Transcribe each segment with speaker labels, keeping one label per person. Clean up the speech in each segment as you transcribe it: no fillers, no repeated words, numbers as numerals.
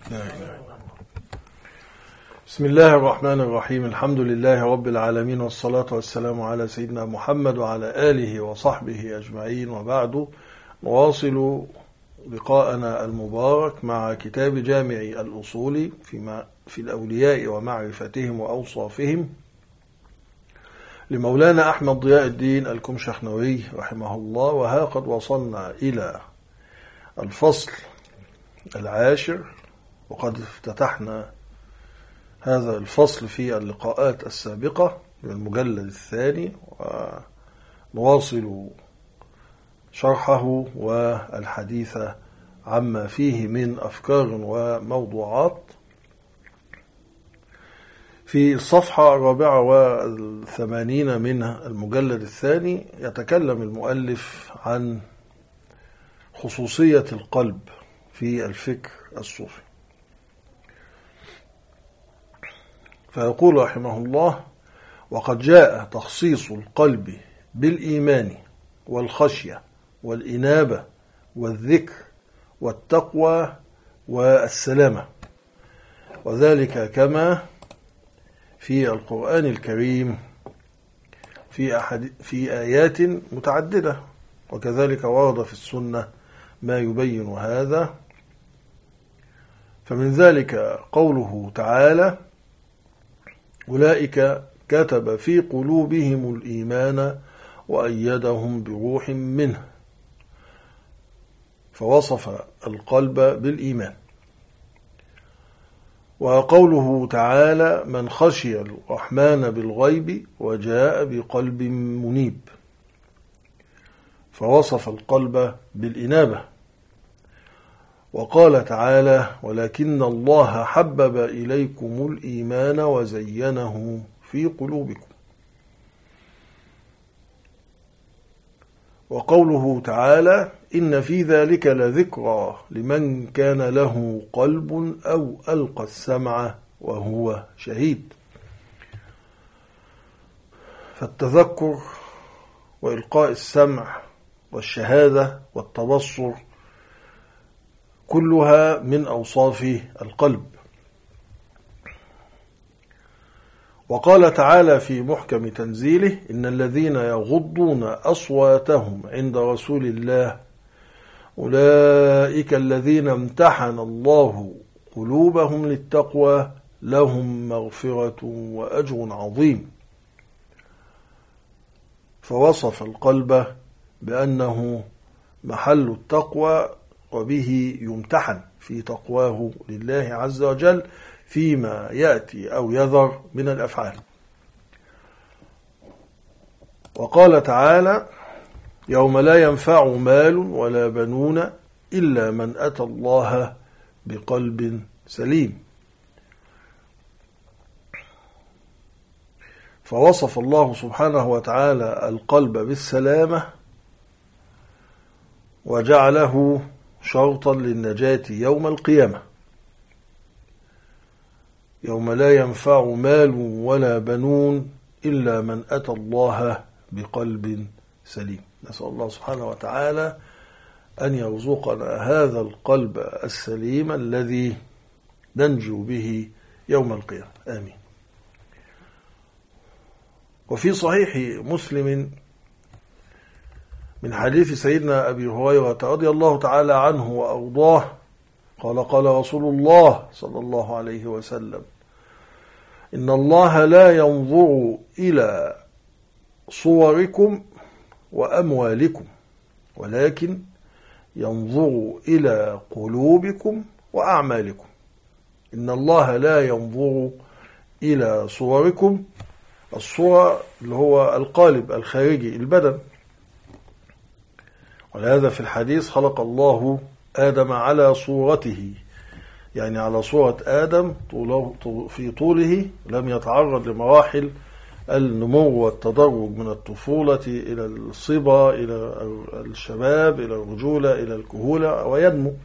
Speaker 1: بسم الله الرحمن الرحيم. الحمد لله رب العالمين، والصلاة والسلام على سيدنا محمد وعلى آله وصحبه أجمعين، وبعد. نواصل لقاءنا المبارك مع كتاب جامع الأصول في الأولياء ومعرفتهم وأوصافهم لمولانا أحمد ضياء الدين الكمشخنوي رحمه الله. وها قد وصلنا إلى الفصل العاشر، وقد افتتحنا هذا الفصل في اللقاءات السابقة من المجلد الثاني، ونواصل شرحه والحديث عما فيه من أفكار وموضوعات. في الصفحة 84 من المجلد الثاني يتكلم المؤلف عن خصوصية القلب في الفكر الصوفي، فيقول رحمه الله: وقد جاء تخصيص القلب بالإيمان والخشية والإنابة والذكر والتقوى والسلامة، وذلك كما في القرآن الكريم في آيات متعددة، وكذلك ورد في السنة ما يبين هذا. فمن ذلك قوله تعالى: أولئك كتب في قلوبهم الإيمان وأيدهم بروح منه، فوصف القلب بالإيمان. وقوله تعالى: من خشي الرحمن بالغيب وجاء بقلب منيب، فوصف القلب بالإنابة. وقال تعالى: ولكن الله حبب إليكم الإيمان وزينه في قلوبكم. وقوله تعالى: إن في ذلك لذكرى لمن كان له قلب أو ألقى السمع وهو شهيد. فالتذكر وإلقاء السمع والشهادة والتبصر كلها من أوصاف القلب. وقال تعالى في محكم تنزيله: إن الذين يغضون أصواتهم عند رسول الله أولئك الذين امتحن الله قلوبهم للتقوى لهم مغفرة وأجر عظيم. فوصف القلب بأنه محل التقوى، وبه يمتحن في تقواه لله عز وجل فيما يأتي أو يذر من الأفعال. وقال تعالى: يوم لا ينفع مال ولا بنون إلا من أتى الله بقلب سليم. فوصف الله سبحانه وتعالى القلب بالسلامة، وجعله شرطا للنجاة يوم القيامة، يوم لا ينفع مال ولا بنون إلا من أتى الله بقلب سليم. نسأل الله سبحانه وتعالى أن يرزقنا هذا القلب السليم الذي ننجو به يوم القيامة، آمين. وفي صحيح مسلم من حديث سيدنا أبي هريرة رضي الله تعالى عنه وأرضاه قال: قال رسول الله صلى الله عليه وسلم: إن الله لا ينظر إلى صوركم وأموالكم، ولكن ينظر إلى قلوبكم وأعمالكم. إن الله لا ينظر إلى صوركم، الصورة اللي هو القالب الخارجي البدن، ولهذا في الحديث: خلق الله آدم على صورته، يعني على صورة آدم في طوله، لم يتعرض لمراحل النمو والتدرج من الطفولة إلى الصبا إلى الشباب إلى الرجولة إلى الكهولة وينمو.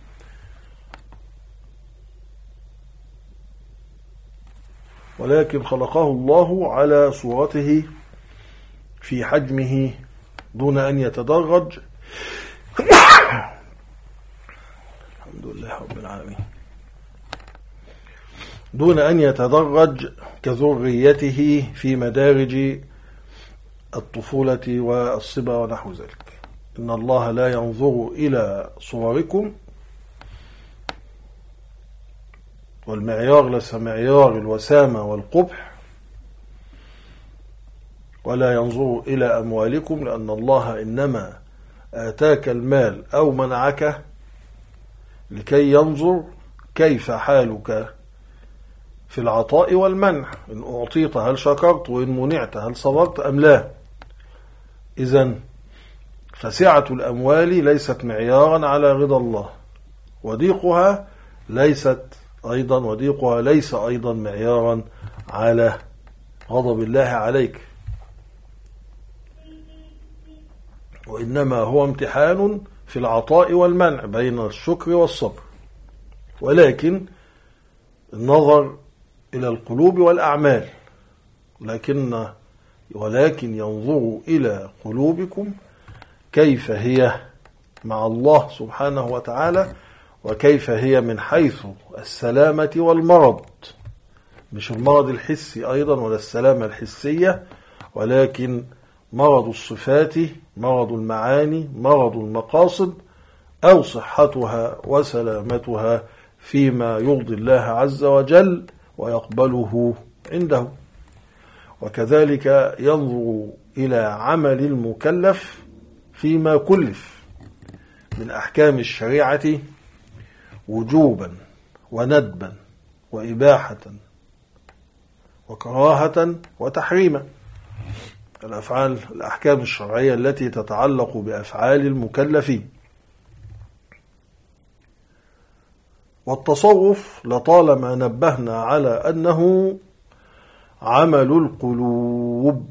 Speaker 1: ولكن خلقه الله على صورته في حجمه دون أن يتدرج. الحمد لله رب العالمين. دون أن يتدرج كذريته في مدارج الطفولة والصبا ونحو ذلك. إن الله لا ينظر إلى صوركم، والمعيار ليس معيار الوسامة والقبح، ولا ينظر إلى أموالكم، لأن الله إنما آتاك المال أو منعك لكي ينظر كيف حالك في العطاء والمنع، إن أعطيت هل شكرت، وإن منعت هل صبرت أم لا. إذن فسعة الأموال ليست معيارا على رضا الله، وضيقها ليس أيضا معيارا على غضب الله عليك، وإنما هو امتحان في العطاء والمنع بين الشكر والصبر. ولكن النظر إلى القلوب والأعمال، ولكن ينظر إلى قلوبكم كيف هي مع الله سبحانه وتعالى، وكيف هي من حيث السلامة والمرض، مش المرض الحسي أيضا ولا السلامة الحسية، ولكن مرض الصفات، مرض المعاني، مرض المقاصد، أو صحتها وسلامتها فيما يرضي الله عز وجل ويقبله عنده. وكذلك ينظر إلى عمل المكلف فيما كلف من أحكام الشريعة وجوبا وندبا وإباحة وكراهة وتحريما، الأحكام الشرعية التي تتعلق بأفعال المكلفين. والتصوف لطالما نبهنا على أنه عمل القلوب،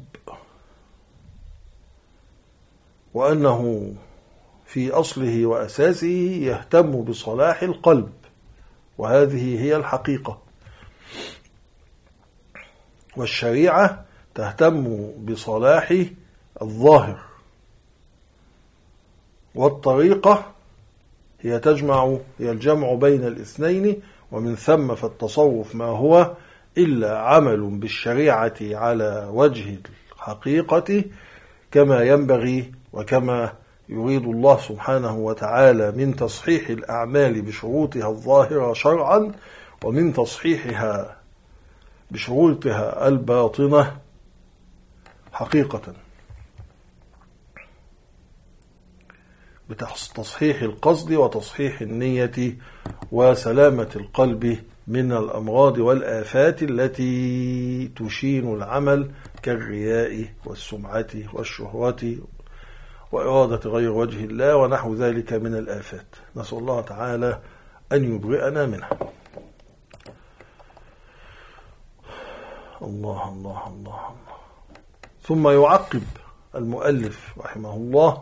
Speaker 1: وأنه في أصله وأساسه يهتم بصلاح القلب، وهذه هي الحقيقة. والشريعة تهتم بصلاح الظاهر، والطريقة هي الجمع بين الاثنين، ومن ثم فالتصوف ما هو إلا عمل بالشريعة على وجه الحقيقة كما ينبغي، وكما يريد الله سبحانه وتعالى من تصحيح الأعمال بشروطها الظاهرة شرعا، ومن تصحيحها بشروطها الباطنة حقيقة، بتصحيح القصد وتصحيح النية وسلامة القلب من الأمراض والآفات التي تشين العمل كالرياء والسمعة والشهرة وإرادة غير وجه الله ونحو ذلك من الآفات. نسأل الله تعالى أن يبرئنا منها. الله الله الله الله. ثم يعقب المؤلف رحمه الله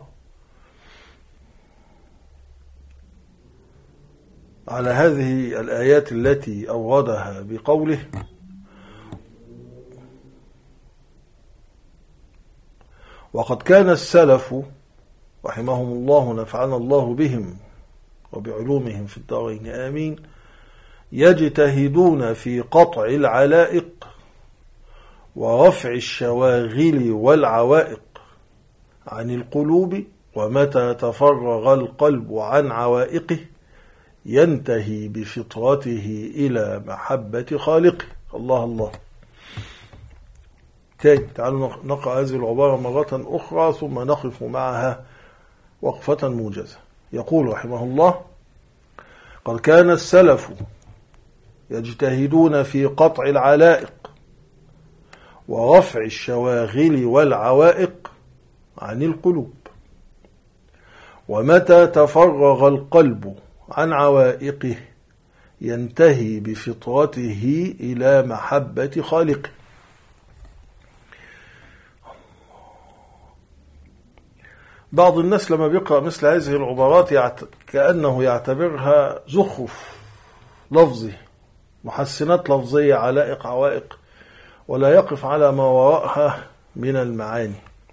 Speaker 1: على هذه الآيات التي أوردها بقوله: وقد كان السلف رحمهم الله نفعنا الله بهم وبعلومهم في الدارين آمين يجتهدون في قطع العلائق ورفع الشواغل والعوائق عن القلوب، ومتى تفرغ القلب عن عوائقه ينتهي بفطرته إلى محبة خالقه. الله الله. تعالوا نقرأ هذه العبارة مرة أخرى ثم نقف معها وقفة موجزة. يقول رحمه الله: قد كان السلف يجتهدون في قطع العلائق ورفع الشواغل والعوائق عن القلوب، ومتى تفرغ القلب عن عوائقه ينتهي بفطرته إلى محبة خالقه. بعض الناس لما بيقرأ مثل هذه العبارات كأنه يعتبرها زخرف لفظي، محسنات لفظية، علائق، عوائق، ولا يقف على ما وراءها من المعاني،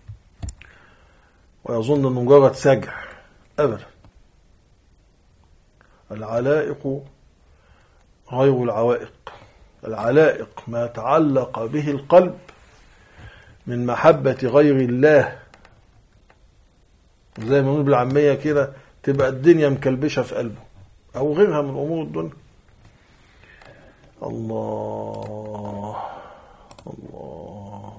Speaker 1: ويظن أنه مجرد سجع. أبدا، العلائق غير العوائق. العلائق ما تعلق به القلب من محبة غير الله، زي ما نقول بالعامية كده تبقى الدنيا مكلبشة في قلبه أو غيرها من أمور الدنيا. الله الله.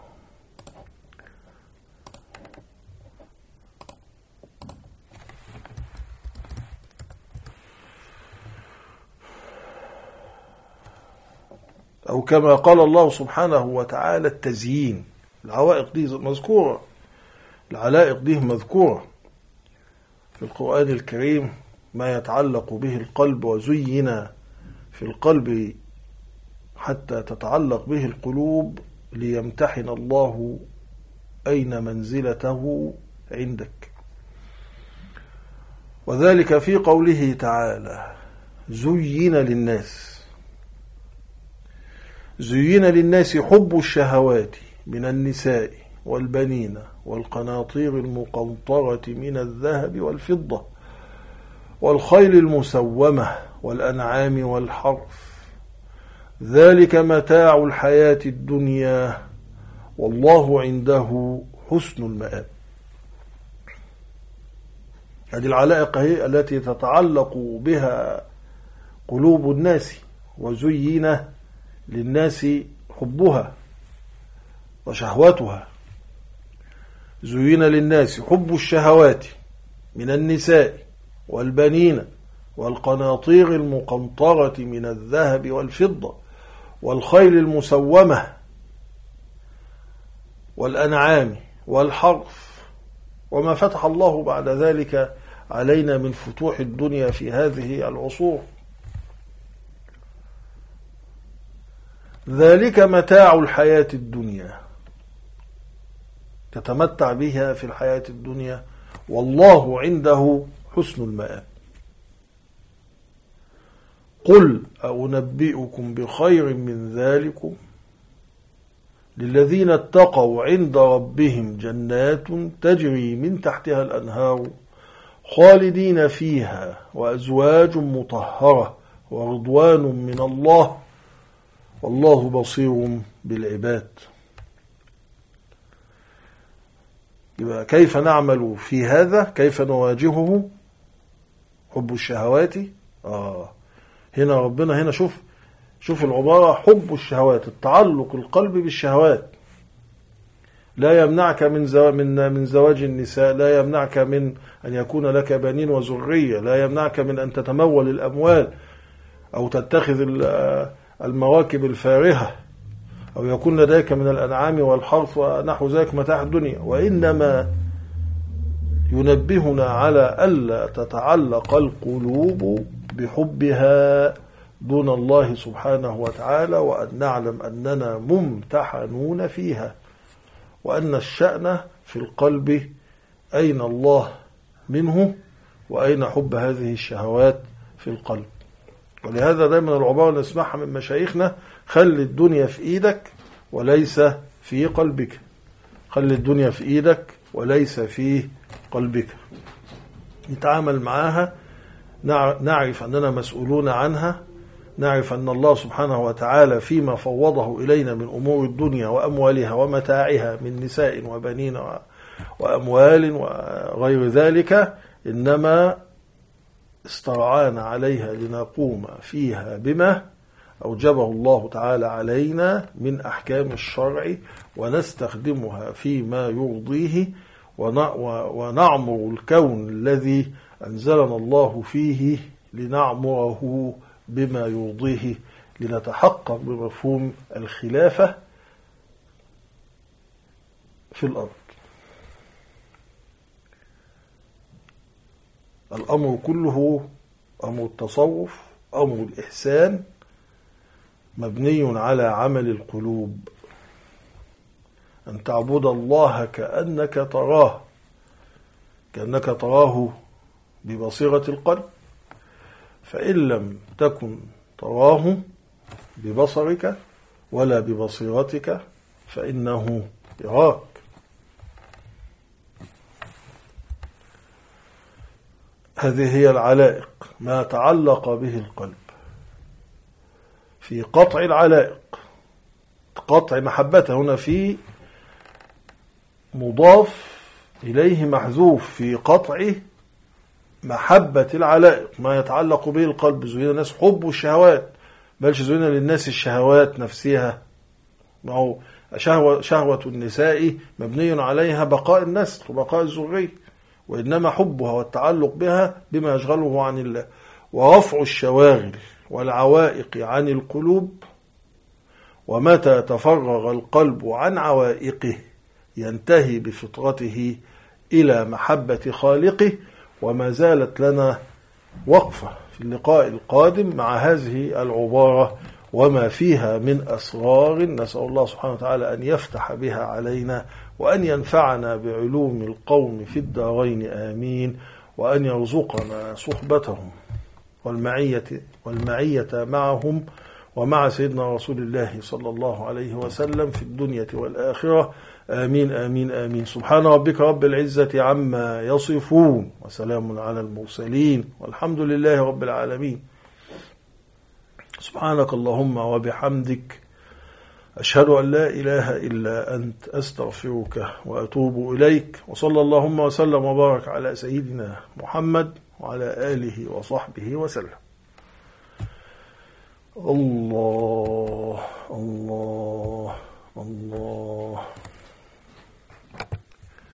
Speaker 1: أو كما قال الله سبحانه وتعالى التزيين. العوائق دي مذكورة، العلائق دي مذكورة في القرآن الكريم، ما يتعلق به القلب وزين في القلب حتى تتعلق به القلوب ليمتحن الله أين منزلته عندك. وذلك في قوله تعالى زين للناس، زين للناس حب الشهوات من النساء والبنين والقناطير المقنطرة من الذهب والفضة والخيل المسومة والأنعام والحرث، ذلك متاع الحياة الدنيا والله عنده حسن المآب. هذه العلائق هي التي تتعلق بها قلوب الناس، وزين للناس حبها وشهوتها. زين للناس حب الشهوات من النساء والبنين والقناطير المقنطرة من الذهب والفضة والخيل المسومة والأنعام والحرث، وما فتح الله بعد ذلك علينا من فتوح الدنيا في هذه العصور. ذلك متاع الحياة الدنيا، تتمتع بها في الحياة الدنيا، والله عنده حسن المآب. قل أنبئكم بخير من ذلكم للذين اتقوا عند ربهم جنات تجري من تحتها الأنهار خالدين فيها وأزواج مطهرة ورضوان من الله والله بصير بالعباد. يبقى كيف نعمل في هذا؟ كيف نواجهه؟ حب الشهوات. هنا ربنا هنا شوف العبارة، حب الشهوات، التعلق القلب بالشهوات لا يمنعك من زواج النساء، لا يمنعك من أن يكون لك بنين وذرية، لا يمنعك من أن تتمول الأموال أو تتخذ المواكب الفارهة أو يكون لديك من الأنعام والحرث ونحو ذلك متاع الدنيا، وإنما ينبهنا على ألا تتعلق القلوب بحبها دون الله سبحانه وتعالى، وأن نعلم أننا ممتحنون فيها، وأن الشأن في القلب أين الله منه وأين حب هذه الشهوات في القلب. ولهذا دائما العبارة نسمعها من مشايخنا: خلي الدنيا في إيدك وليس في قلبك، خلي الدنيا في إيدك وليس في قلبك. نتعامل معها، نعرف أننا مسؤولون عنها، نعرف أن الله سبحانه وتعالى فيما فوضه إلينا من أمور الدنيا وأموالها ومتاعها من نساء وبنين وأموال وغير ذلك، إنما استرعانا عليها لنقوم فيها بما أوجبه الله تعالى علينا من أحكام الشرع، ونستخدمها فيما يرضيه، ونعمر الكون الذي أنزلنا الله فيه لنعمره بما يرضيه، لنتحقق بمفهوم الخلافة في الأرض. الأمر كله أمر التصوف، أمر الإحسان، مبني على عمل القلوب، أن تعبد الله كأنك تراه، كأنك تراه ببصيرة القلب، فإن لم تكن تراه ببصرك ولا ببصيرتك فإنه يراك. هذه هي العلائق، ما تعلق به القلب. في قطع العلائق. قطع محبته هنا في مضاف إليه محذوف، في قطع محبة العلائق، ما يتعلق به القلب. زين الناس حب الشهوات، بل زين للناس الشهوات نفسها. ما هو شهوة النساء مبني عليها بقاء النسل وبقاء الذرية، وإنما حبها والتعلق بها بما يشغله عن الله. ورفع الشواغل والعوائق عن القلوب، ومتى تفرغ القلب عن عوائقه ينتهي بفطرته إلى محبة خالقه. وما زالت لنا وقفة في اللقاء القادم مع هذه العبارة وما فيها من أسرار، نسأل الله سبحانه وتعالى أن يفتح بها علينا، وأن ينفعنا بعلوم القوم في الدارين آمين، وأن يرزقنا صحبتهم والمعية معهم ومع سيدنا رسول الله صلى الله عليه وسلم في الدنيا والآخرة آمين آمين آمين. سبحان ربك رب العزة عما يصفون، وسلام على المرسلين، والحمد لله رب العالمين. سبحانك اللهم وبحمدك، أشهد أن لا إله إلا أنت، أستغفرك وأتوب إليك. وصلى اللهم وسلم وبارك على سيدنا محمد وعلى آله وصحبه وسلم. الله الله الله.